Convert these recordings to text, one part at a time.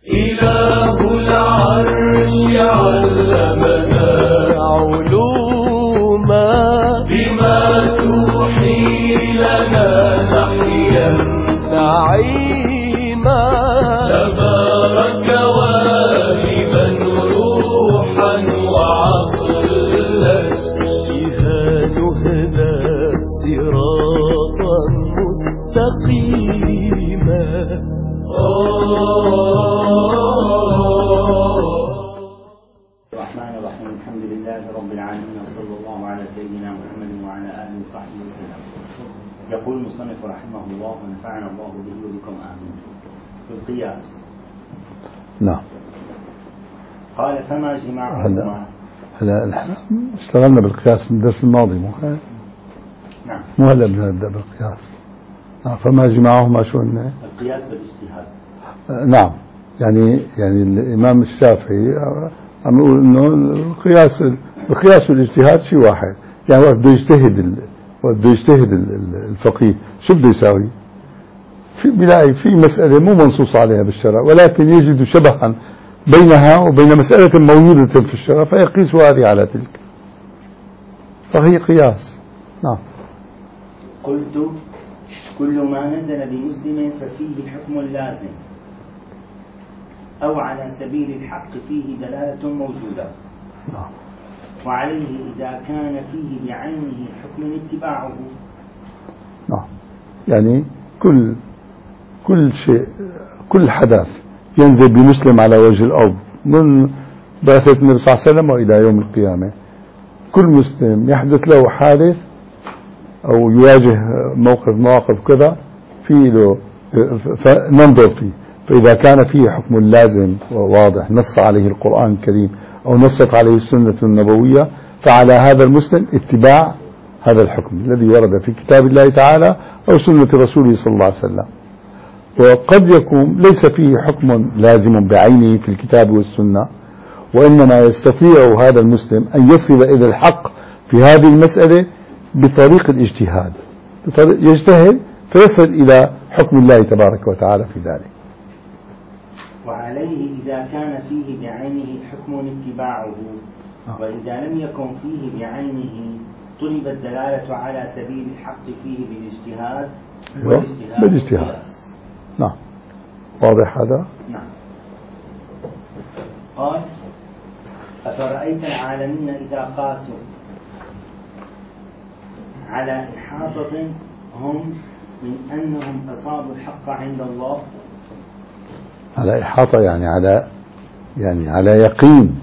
إله العرش علمنا علوما بما توحي لنا نحيا نعيما تبارك واهبا روحا وعقلا بها نهدى صراطا مستقيما. الرحمن الرحيم. الحمد لله رب العالمين، وصلى الله على سيدنا محمد وعلى آله وصحبه وسلم. يقول المصنف رحمه الله ونفعنا الله به وبكم آمين. في القياس. نعم. قال فما جماعهما. هلا احنا اشتغلنا بالقياس من الدرس الماضي، مو هلا؟ نعم. مو هلا بدنا نبدا بالقياس. نعم. فما جماعهما شو هن؟ القياس والاجتهاد. نعم. يعني الإمام الشافعي عم يقول إنه القياس والاجتهاد شيء واحد. يعني وقت بده يجتهد الفقيه شو بده يساوي؟ بيلاقي في مسألة مو منصوص عليها بالشرع، ولكن يجد شبها بينها وبين مسألة موجودة في الشرع فيقيس هذه على تلك، فهي قياس. نعم. قلت كل ما نزل بمسلم ففيه حكم لازم أو على سبيل الحق فيه دلالة موجودة. نعم. وعليه إذا كان فيه بعينه حكم اتباعه. نعم. يعني كل شيء، كل حدث ينزل بمسلم على وجه الأرض من بعثة النبي صلى الله عليه وسلم وإلى يوم القيامة، كل مسلم يحدث له حادث أو يواجه مواقف كذا في له فننظر فيه، فإذا كان فيه حكم لازم وواضح نص عليه القرآن الكريم أو نصت عليه السنة النبوية، فعلى هذا المسلم اتباع هذا الحكم الذي ورد في كتاب الله تعالى أو سنة رسوله صلى الله عليه وسلم. وقد يكون ليس فيه حكم لازم بعينه في الكتاب والسنة، وإنما يستطيع هذا المسلم أن يصل إلى الحق في هذه المسألة بطريق الاجتهاد، يجتهد فيصل إلى حكم الله تبارك وتعالى في ذلك. وعليه إذا كان فيه بعينه حكم اتباعه، وإذا لم يكن فيه بعينه طلب الدلالة على سبيل الحق فيه بالاجتهاد. بالاجتهاد. نعم. واضح هذا؟ نعم. قال أفرأيت العالمين إذا قاسوا على إحاطة هم من أنهم أصابوا الحق عند الله. على إحاطة يعني على يقين.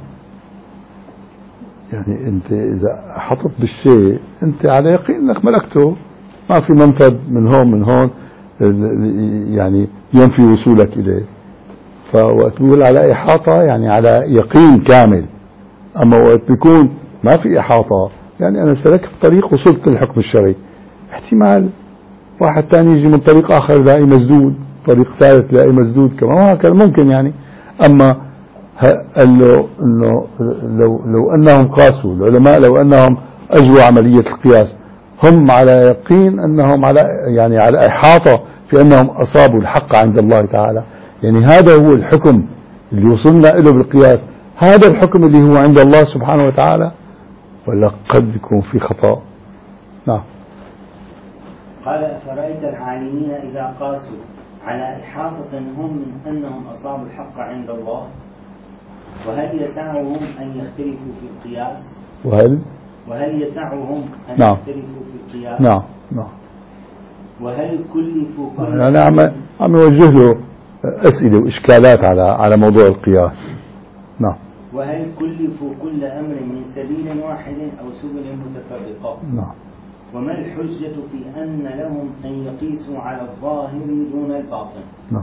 يعني أنت إذا أحطت بالشيء أنت على يقين أنك ملكته، ما في منفذ من هون يعني ينفي وصولك إليه. فوقت بيقول على إحاطة يعني على يقين كامل. أما وقت بيكون ما في إحاطة، يعني أنا سلكت طريق وصلت للحكم الشرعي، احتمال واحد تاني يجي من طريق آخر لاقي مسدود، طريق ثالث لاقي مسدود كمان، وهكذا ممكن يعني. أما قال له إنه لو أنهم قاسوا العلماء، لو أنهم أجروا عملية القياس، هم على يقين أنهم على إحاطة في أنهم أصابوا الحق عند الله تعالى. يعني هذا هو الحكم اللي وصلنا له بالقياس، هذا الحكم اللي هو عند الله سبحانه وتعالى، ولا قد يكون في خطأ. نعم. قال أفرأيت العالمين إذا قاسوا على إحاطة هم من أنهم أصابوا الحق عند الله، وهل يسعهم أن يختلفوا في القياس؟ وهل يسعهم أن يختلفوا في القياس؟ نعم. وهل كلفوا أنا عم يوجه له أسئلة وإشكالات على موضوع القياس. نعم. وهل كلفوا كل أمر من سبيل واحد أو سبل متفرقة؟ نعم. وما الحجة في أن لهم أن يقيسوا على الظاهر دون الباطن؟ نعم.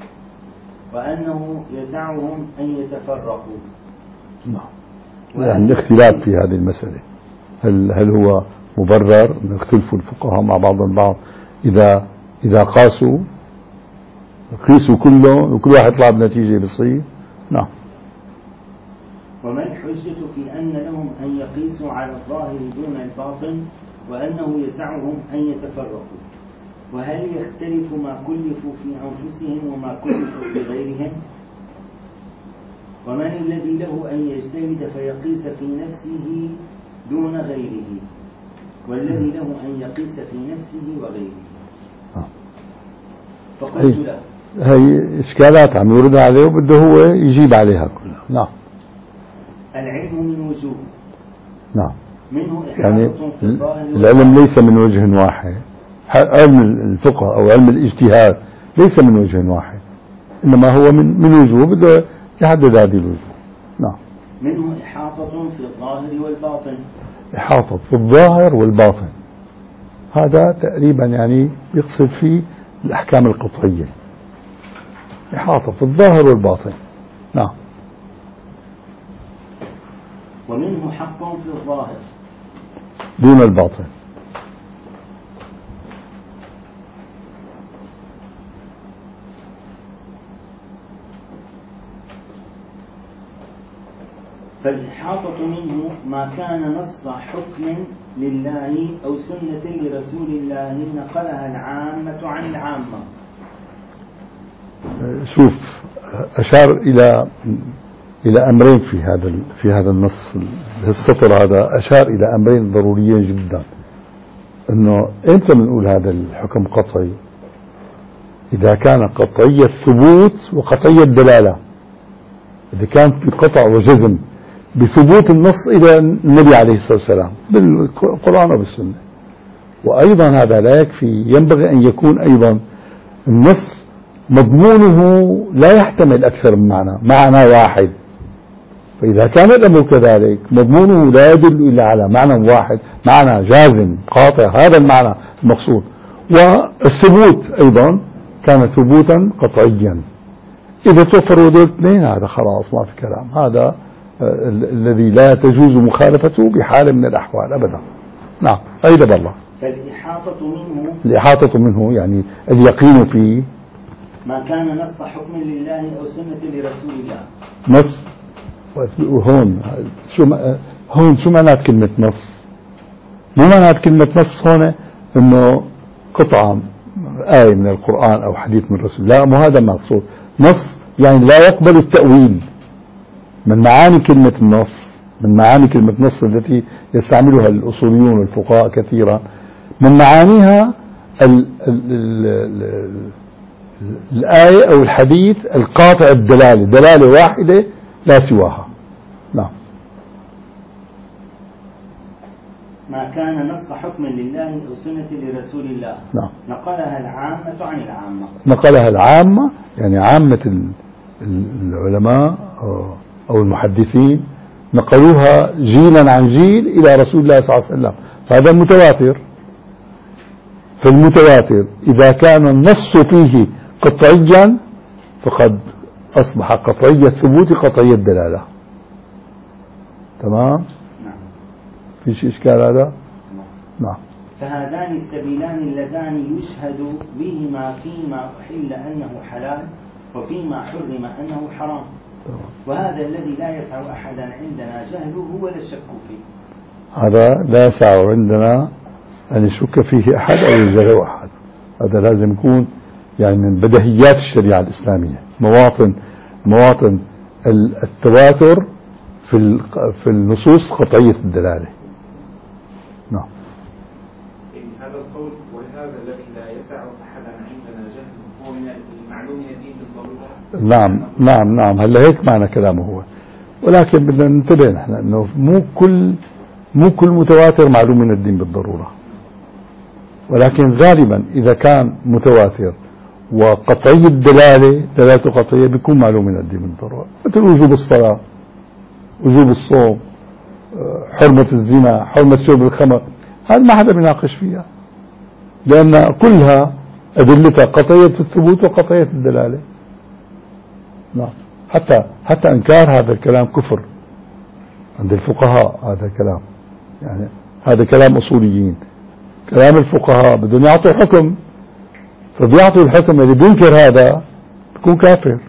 وأنه يسعهم أن يتفرقوا. نعم. يعني الاختلاف في هذه المسألة هل هو مبرر أن يختلفوا الفقهاء مع بعضهم البعض إذا قاسوا كله وكل واحد يطلع بنتيجة بصير؟ نعم. وما الحجة في أن لهم أن يقيسوا على الظاهر دون الباطن وأنه يسعهم أن يتفرقوا؟ وهل يختلف ما كلفوا في أنفسهم وما كلفوا في غيرهم؟ ومن الذي له أن يجتهد فيقيس في نفسه دون غيره، والذي له أن يقيس في نفسه وغيره. فقلت له هي إشكالات عم يوردها عليه وبده هو يجيب عليها كلها. نعم. العلم من وجوه. نعم. منه يعني إحاطة في الظاهر العلم ليس من وجه واحد. علم الفقه أو علم الاجتهاد ليس من وجه واحد، إنما هو من وجوه بده يحدد هذه الوجوه. نعم. منه إحاطة في الظاهر والباطن. إحاطة في الظاهر والباطن، هذا تقريبا يعني يقصد فيه الأحكام القطعية. إحاطة في الظاهر والباطن. نعم. ومنه حق في الظاهر دون الباطن. فالإحاطة منه ما كان نص حكم لله أو سنة لرسول الله نقلها العامة عن العامة. شوف، أشار إلى أمرين في هذا النص، السطر هذا أشار إلى أمرين ضروريين جدا. إنه إمتى بنقول هذا الحكم قطعي؟ إذا كان قطعي الثبوت وقطعي الدلالة، إذا كان في قطع وجزم بثبوت النص إلى النبي عليه الصلاة والسلام بالقرآن وبالسنة. وأيضا هذا لا يكفي، ينبغي أن يكون أيضا النص مضمونه لا يحتمل أكثر من معنى واحد. فإذا كان الأمر كذلك مضمونه لا يدل إلا على معنى واحد، معنى جازم قاطع، هذا المعنى المقصود. والثبوت أيضا كان ثبوتا قطعيا. إذا توفروا دول اثنين هذا خلاص ما في كلام، هذا الذي لا تجوز مخالفته بحال من الأحوال أبدا. نعم. أيضا بالله. الإحاطة منه يعني اليقين فيه ما كان نص حكم لله أو سنة لرسول الله. نص، هون شو معنات كلمة نص؟ مو معنات كلمة نص هون إنه قطعة آية من القرآن أو حديث من الرسول، لا، مو هذا المقصود. نص يعني لا يقبل التأويل. من معاني كلمة النص، من معاني كلمة نص التي يستعملها الأصوليون والفقهاء كثيرا، من معانيها الآية أو الحديث القاطع الدلالة، دلالة واحدة لا سواها. نعم. ما كان نص حكم لله أو سنة لرسول الله. نعم. نقلها العامة عن العامة. نقلها العامة يعني عامة العلماء أو المحدثين نقلوها جيلا عن جيل إلى رسول الله صلى الله عليه وسلم، فهذا المتواتر. فالمتواتر إذا كان النص فيه قطعيا فقد أصبح قطعي الثبوت قطعي الدلالة. تمام؟ نعم. في شيء إشكال هذا؟ نعم. فهذان السبيلان اللذان يشهد بهما فيما أحل أنه حلال وفيما حرم أنه حرام. وهذا الذي لا يسع أحدا عندنا جهله ولا الشك فيه. هذا لا يسع عندنا أن يشك فيه أحد أو يجهله أحد. هذا لازم يكون يعني من بديهيات الشريعة الإسلامية، مواطن التواتر في النصوص قطعية الدلالة. نعم. هذا القول وهذا الذي لا يسع أحدا عندنا جهله هو من المعلوم الدين بالضرورة. نعم. هلا هيك معنى كلامه هو، ولكن بدنا ننتبه نحن انه مو كل متواتر معلوم من الدين بالضرورة، ولكن غالبا اذا كان متواتر وقطعي الدلالة دلالته قطعية بيكون معلوم من الدين بالضرورة، مثل وجوب الصلاة، وجوب الصوم، حرمة الزنا، حرمة شرب الخمر، هذا ما حدا بيناقش فيها، لأن كلها أدلتها قطعية الثبوت وقطعية الدلالة. نعم. حتى إنكار هذا الكلام كفر عند الفقهاء. هذا الكلام يعني هذا كلام أصوليين. كلام الفقهاء بدهم يعطوا حكم، فبيعطوا الحكم اللي بينكر هذا بيكون كافر.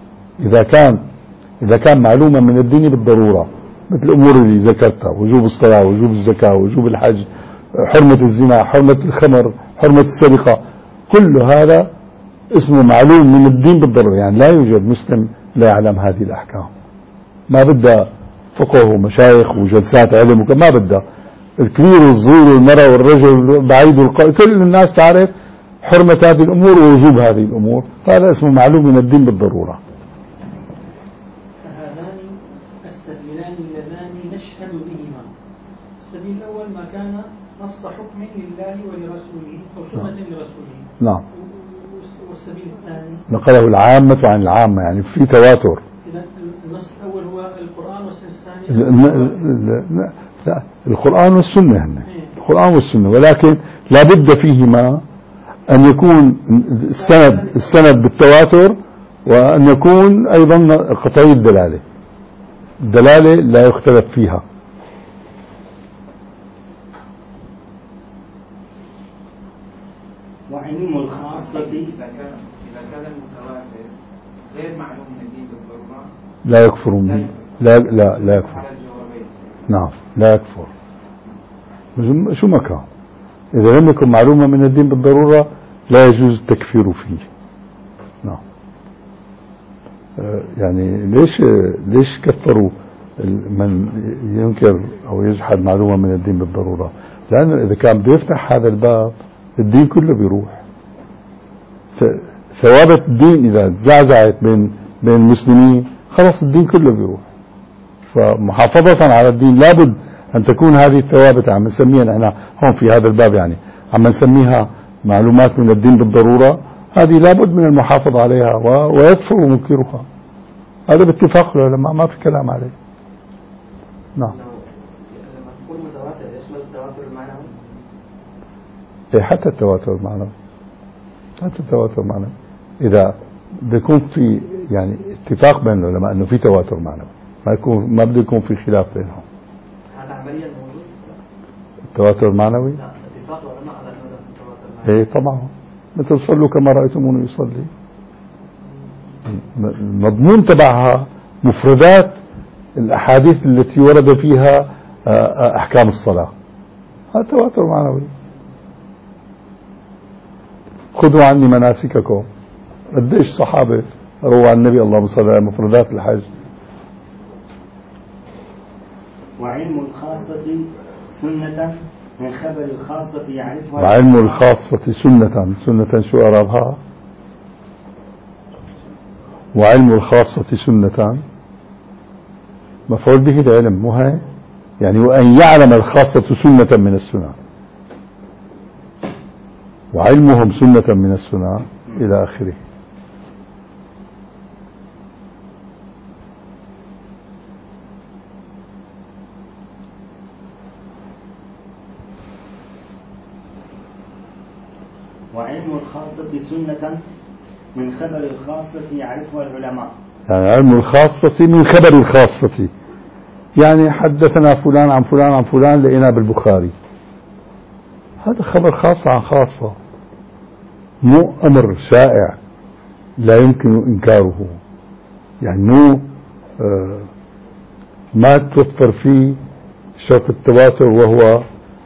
إذا كان معلومة من الدين بالضرورة، مثل الأمور اللي ذكرتها، وجوب الصلاة، وجوب الزكاة، وجوب الحج، حرمة الزنا، حرمة الخمر، حرمة السرقة، كل هذا اسمه معلوم من الدين بالضرورة، يعني لا يوجد مسلم لا يعلم هذه الأحكام. ما بدها فقه ومشايخ وجلسات علم ما بدها. الكبير والصغير والمرأة والرجل بعيد والقائد كل الناس تعرف حرمة هذه الأمور ووجوب هذه الأمور. هذا اسمه معلوم من الدين بالضرورة. هذان السبيلان اللذان نشهد بهما. السبيل الأول ما كان نص حكم لله ولرسوله أو سنة لرسوله. نعم. والسبيل الثاني نقله العامة عن العامة، يعني في تواتر. إذا النص الأول هو القرآن والسنة الثانية. لا القرآن والسنة هن القرآن والسنة، ولكن لا بد فيهما أن يكون السند بالتواتر، وأن يكون أيضا قطعي الدلالة. الدلالة لا يختلف فيها. وعلم الخاصة إذا كان المتواتر غير معلوم من الدين بالضرورة لا يكفر به. لا يكفر. نعم لا يكفر شو ما كان. إذا لم يكن معلومة من الدين بالضرورة لا يجوز التكفير فيه. نعم. يعني ليش كفروا من ينكر أو يجحد معلومة من الدين بالضرورة؟ لأنه إذا كان بيفتح هذا الباب الدين كله بيروح. ثوابت الدين إذا زعزعت بين المسلمين خلاص الدين كله بيروح. فمحافظة على الدين لابد أن تكون هذه الثوابت عم نسميها نحن هون في هذا الباب، يعني عم نسميها معلومات من الدين بالضرورة. هذه لابد من المحافظة عليها ويكفر منكرها. هذا باتفاق العلماء ما في كلام عليه. نعم. لما تقول متواتر يشمل التواتر المعنوي؟ حتى التواتر المعنوي. حتى التواتر المعنوي إذا بيكون في يعني اتفاق بين العلماء أنه في تواتر معنوي، ما بده يكون في خلاف بينهم. هذا عمليا موجود؟ التواتر المعنوي؟ لا، اتفاق العلماء على أنه التواتر المعنوي. ايه طبعا، مثل صلوا كما رأيتموني يصلي. المضمون تبعها مفردات الأحاديث التي ورد فيها أحكام الصلاة. هذا تواتر معنوي. خذوا عني مناسككم. قديش صحابة روى عن النبي اللهم صل على مفردات الحج. وعلم الخاصة سنة من خبر الخاصة يعرفها. وعلم الخاصة سنة شو أعرابها؟ وعلم الخاصة سنة مفعول به العلم، مو هي يعني وأن يعلم الخاصة سنة من السنة، وعلمهم سنة من السنة إلى آخره. وعلم الخاصة سنة من خبر الخاصة يعرفها العلماء. يعني علم الخاصة من خبر الخاصة، يعني حدثنا فلان عن فلان عن فلان لقينا بالبخاري، هذا خبر خاص عن خاصة، مو أمر شائع لا يمكن إنكاره. يعني مو ما توفر فيه شرط التواتر، وهو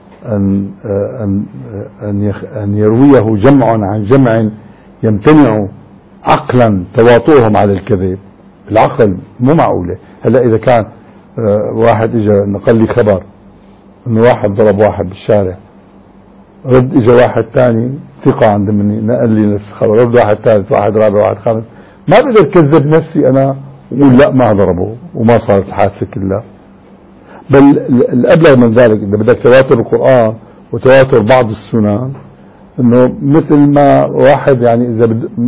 أن يرويه جمع عن جمع يمتنع عقلا تواطؤهم على الكذب. العقل مو معقولة. هلا إذا كان واحد إجا نقل لي خبر إنه واحد ضرب واحد بالشارع، رد إجا واحد تاني ثقة عند مني نقل لي نفس الخبر، رد واحد ثالث، واحد رابع، واحد خامس، ما بقدر كذب نفسي أنا وقول لا ما ضربه وما صارت الحادثة كلها. بل الأبلغ من ذلك إذا بدك تواتر القرآن وتواتر بعض السنن، إنه مثل ما واحد يعني إذا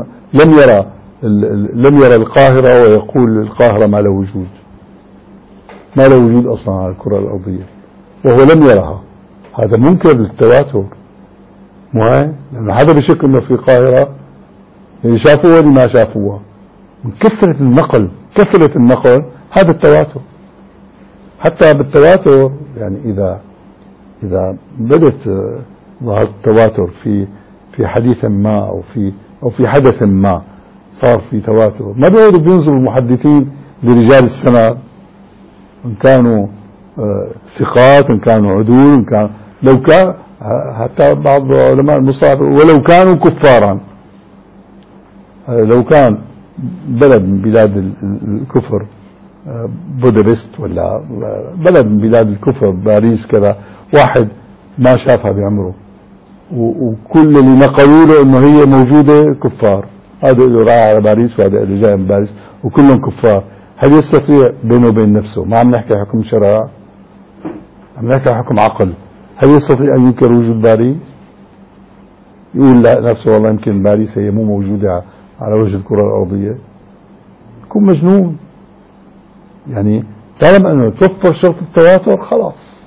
لم يرى القاهرة ويقول القاهرة ما له وجود، ما له وجود أصلا على الكرة الأرضية، وهو لم يرها، هذا منكر للتواتر. مو هاي؟ لأنه هذا بشك إنه في قاهرة اللي شافوها اللي ما شافوها، من كثرة النقل هذا التواتر. حتى بالتواتر يعني إذا بدت ظهر التواتر في حديث ما أو في حدث ما صار في تواتر، ما بيقعدوا بينظروا المحدثين لرجال السند إن كانوا ثقات، إن كانوا عدول، إن كان لو كان حتى بعض علماء المصطلح ولو كانوا كفارا، لو كان بلد من بلاد الكفر بودابست ولا بلد من بلاد الكفر، باريس كذا، واحد ما شافها بعمره، وكل اللي نقلوا له انه هي موجودة كفار، هذا اللي رايح على باريس وهذا اللي جاي من باريس وكلهم كفار، هل يستطيع بينه وبين نفسه، ما عم نحكي حكم شرع، عم نحكي حكم عقل، هل يستطيع ان ينكر وجود باريس؟ يقول لا نفسه والله يمكن باريس هي مو موجودة على وجه الكرة الأرضية، يكون مجنون. يعني طالما انه توفر شرط التواتر خلاص،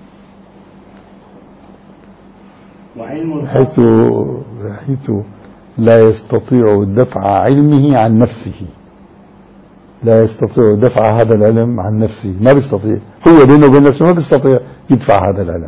حيث لا يستطيع دفع علمه عن نفسه، لا يستطيع دفع هذا العلم عن نفسه، ما بيستطيع، هو بينه وبين نفسه ما بيستطيع يدفع هذا العلم.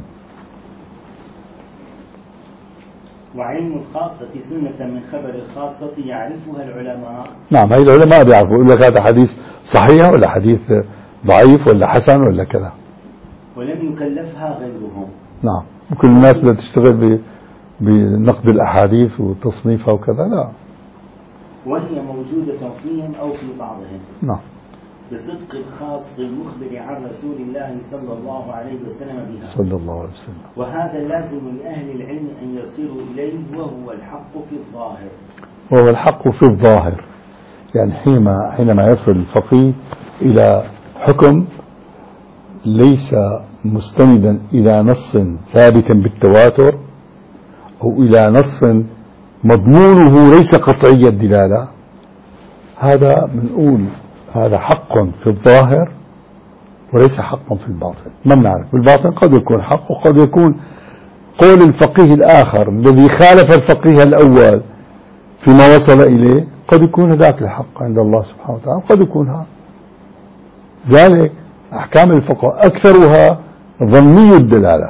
وعلم الخاصة سنة من خبر الخاصة يعرفها العلماء. نعم، هاي العلماء بيعرفوا، يقول لك هذا حديث صحيح ولا حديث ضعيف ولا حسن ولا كذا، ولم يكلفها غيرهم. نعم، وكل الناس بدها تشتغل بنقد الأحاديث وتصنيفها وكذا، لا، وهي موجودة فيهم أو في بعضهم. نعم، بصدق الخاص المخبر عن رسول الله صلى الله عليه وسلم بها، صلى الله عليه وسلم. وهذا لازم لأهل العلم أن يصيروا إليه، وهو الحق في الظاهر. وهو الحق في الظاهر، يعني حينما يصل الفقيه إلى حكم ليس مستندا إلى نص ثابت بالتواتر أو إلى نص مضمونه ليس قطعي الدلالة، هذا بنقول هذا حق في الظاهر وليس حق في الباطن. ما بنعرف، بالباطن قد يكون حق وقد يكون قول الفقيه الآخر الذي خالف الفقيه الأول فيما وصل إليه، قد يكون هذاك الحق عند الله سبحانه وتعالى، قد يكون هذا. ذلك أحكام الفقه أكثرها ظني الدلالة،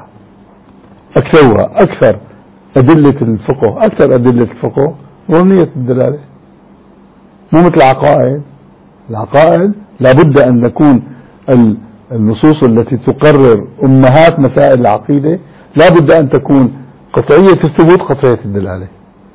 أكثر أدلة الفقه، ظنية الدلالة، مو مثل العقائد لابد أن نكون النصوص التي تقرر أمهات مسائل العقيدة لابد أن تكون قطعية الثبوت قطعية الدلالة.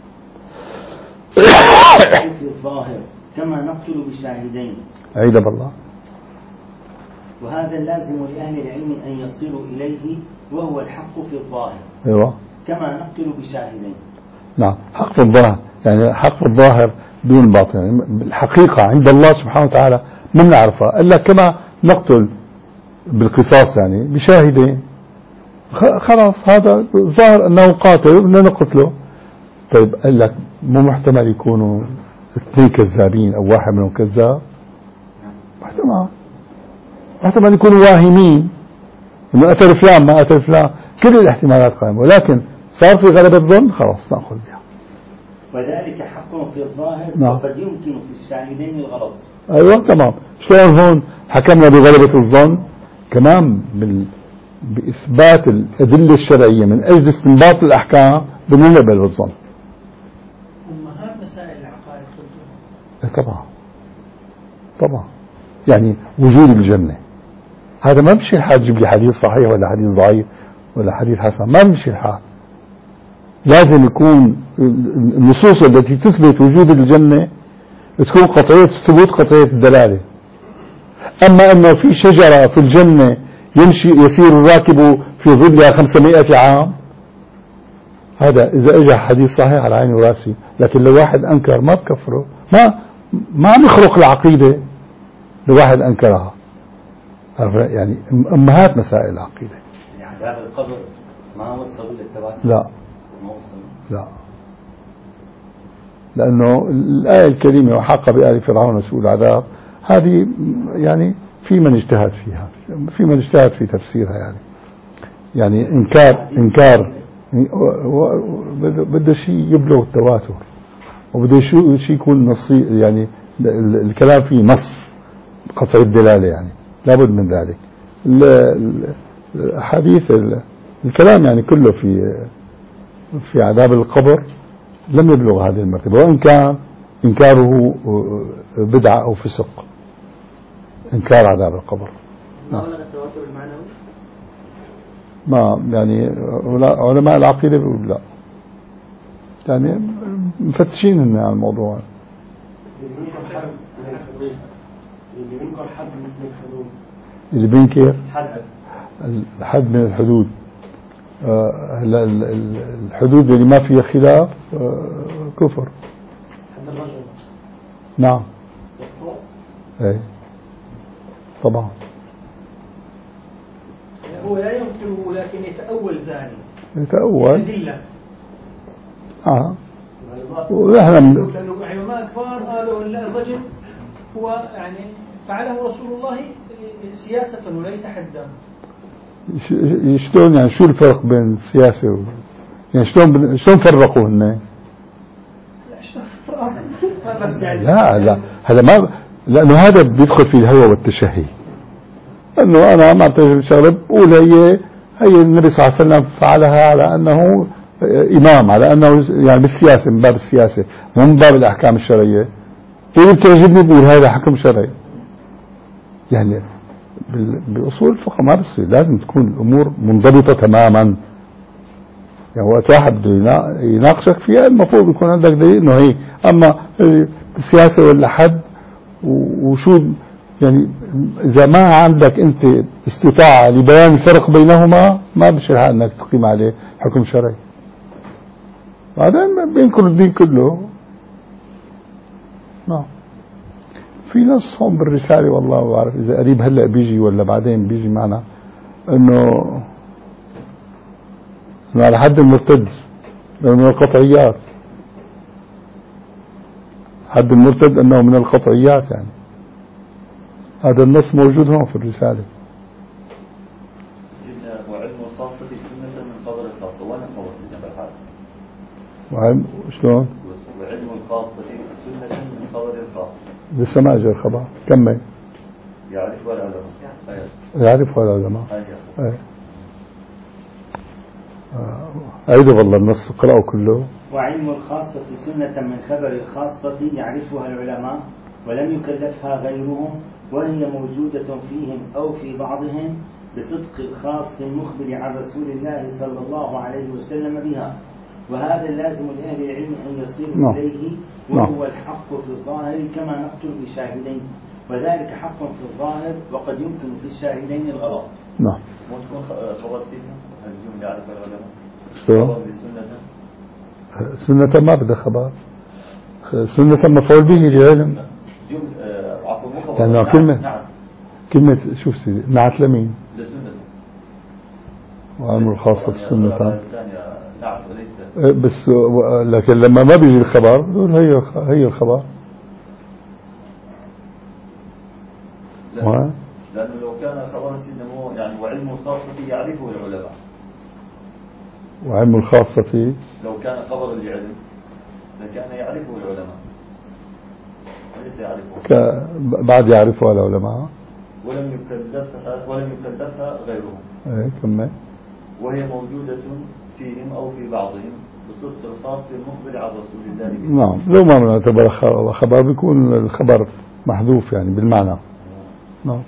في الظاهر كما نقتل بشاهدين. عيد بالله. وهذا اللازم لأهل العلم أن يصيروا إليه، وهو الحق في الظاهر. أيوة. كما نقتل بشاهدين. نعم، حق في الظاهر، يعني حق في الظاهر دون باطن، يعني الحقيقة عند الله سبحانه وتعالى ما بنعرفها إلا كما نقتل بالقصاص، يعني بشاهدين، خلاص هذا ظاهر أنه قاتل وبدنا نقتله. طيب قال لك مو محتمل يكونوا اثنين كذابين أو واحد منهم كذاب، محتمل يكونوا واهمين انه قتل فلان ما قتل فلان، كل الاحتمالات قائمة، ولكن صار في غلبة ظن خلاص نأخذ بها. وذلك حق في الظاهر. نعم. وقد يمكن في الشاهدين الغلط. أيوة تمام. شلون هون حكمنا بغلبة الظن؟ كمان بإثبات الأدلة الشرعية من أجل استنباط الأحكام بنقبل بالظن. أمهات مسائل العقائد. طبعا يعني وجود الجنة هذا ما بمشي الحال تجيب لي حديث صحيح ولا حديث ضعيف ولا حديث حسن، ما بمشي الحال. لازم يكون النصوص التي تثبت وجود الجنة تكون قطعية الثبوت قطعية الدلالة. أما أنه في شجرة في الجنة يسير الراكب في ظلها 500 عام، هذا إذا اجى حديث صحيح على عيني وراسي، لكن لو واحد أنكر ما بكفره، ما عم يخرق العقيدة لو واحد أنكرها. يعني أمهات مسائل العقيدة. يعني عذاب القبر ما وصلوا للتواتر؟ لا، ما وصلوا. لا، لأنه الآية الكريمة وحق بآل فرعون سوء العذاب هذه يعني في من اجتهد فيها، في من اجتهد في تفسيرها، يعني إنكار بده شيء يبلغ التواتر، وبده شيء يكون نصي، يعني الكلام فيه نص قطع الدلالة، يعني لابد من ذلك. الحديث الكلام يعني كله في عذاب القبر لم يبلغ هذه المرتبة، وإن كان إنكاره بدعة أو فسق، إنكار عذاب القبر. ما بلغ التواتر المعنوي؟ ما يعني علماء العقيدة بيقول لا، يعني مفتشين على الموضوع. اللي بينكر حد مثل الحدود. اللي بينكر حد الحد من الحدود. هلا الحدود اللي ما فيها خلاف كفر. حد الرجل. نعم. يقطع. اي طبعا. هو لا ينكره لكن يتأول ثاني. يتأول. أدلة. ونحن لأنه علماء كبار قالوا الرجل هو يعني فعله رسول الله سياسة وليس حدا. شلون يعني شو الفرق بين السياسة يعني شلون فرقوا هن؟ لا هذا ما لأنه هذا بيدخل في الهوى والتشهي. أنه أنا ما أعتقد شغلة بقول هي النبي صلى الله عليه وسلم فعلها على أنه إمام، على أنه يعني بالسياسة، من باب السياسة مو من باب الأحكام الشرعية. واللي بتعجبني بقول هذا حكم شرعي. يعني بأصول الفقه ما بصير، لازم تكون الأمور منضبطة تماما. يعني وقت واحد بده يناقشك فيها المفروض يكون عندك دليل إنه هي، أما السياسة ولا حد وشو يعني إذا ما عندك أنت استطاعة لبيان الفرق بينهما ما بشرح أنك تقيم عليه حكم شرعي. بعدين بينكر الدين كله. نعم. في نص هون بالرسالة والله ما بعرف إذا قريب هلأ بيجي ولا بعدين بيجي معنا إنه على حد المرتد من القطعيات. حد المرتد أنه من القطعيات يعني. هذا النص موجود هون في الرسالة. وعلم الخاصة سنة من خبر الخاصة وأنا خبر النبي. وعلم شلون؟ وعلم الخاصة سنة من خبر الخاصة. لسه ما أجى الخبر. كمل. يعرفها العلماء. يعرفها العلماء. أيه. أيضا والله النص قرأوا كله. وعلم الخاصة سنة من خبر الخاصة يعرفها العلماء ولم يكلفها غيرهم، وهي موجودة فيهم أو في بعضهم بصدق الخاص المخبر عن رسول الله صلى الله عليه وسلم بها، وهذا لازم لأهل العلم أن يصيروا إليه، وهو الحق في الظاهر كما نقتل بشاهدين، وذلك حق في الظاهر وقد يمكن في الشاهدين الغلط. نعم. وتكون خبر سنة الجملة يعرف العلماء. خبر سنة ما بدها خبر. سنة مفعول به للعلم. يعني كلمة شوف سيدي نعت لمين؟ لسنة. وعلم الخاصة سنة. نعم وليس. بس لكن لما ما بيجي الخبر بقول هي الخبر. لأنه لو كان خبر سنة يعني وعلم الخاصة يعرفه العلماء. وعلم الخاصة لو كان خبر لعلم لكان يعرفه العلماء وليس يعرفه. بعد يعرفها العلماء. ولم يكلفها غيرهم. ايه كمل. وهي موجودة فيهم أو في بعضهم بصدق الخاص المخبر عن رسول الله. نعم. لو ما نعتبر خبر بيكون الخبر محذوف يعني بالمعنى. نعم.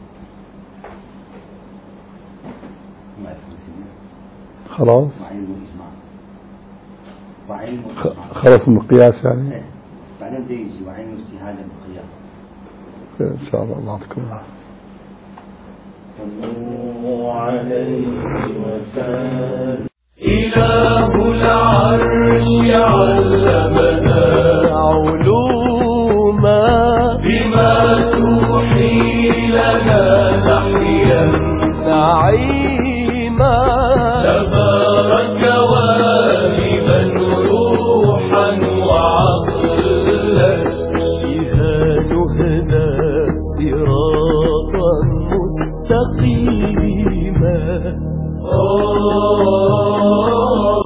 خلاص. خلاص من القياس يعني. بعدين بده يجي وعلم اجتهادا بالقياس. إن شاء الله. الله يعطيكم العافية. صلوا عليه وسلم. إله العرش علمنا علوما بما توحي لنا نحيا نعيما، تبارك واهبا روحا وعقلا بها نهدى صراطا مستقيما.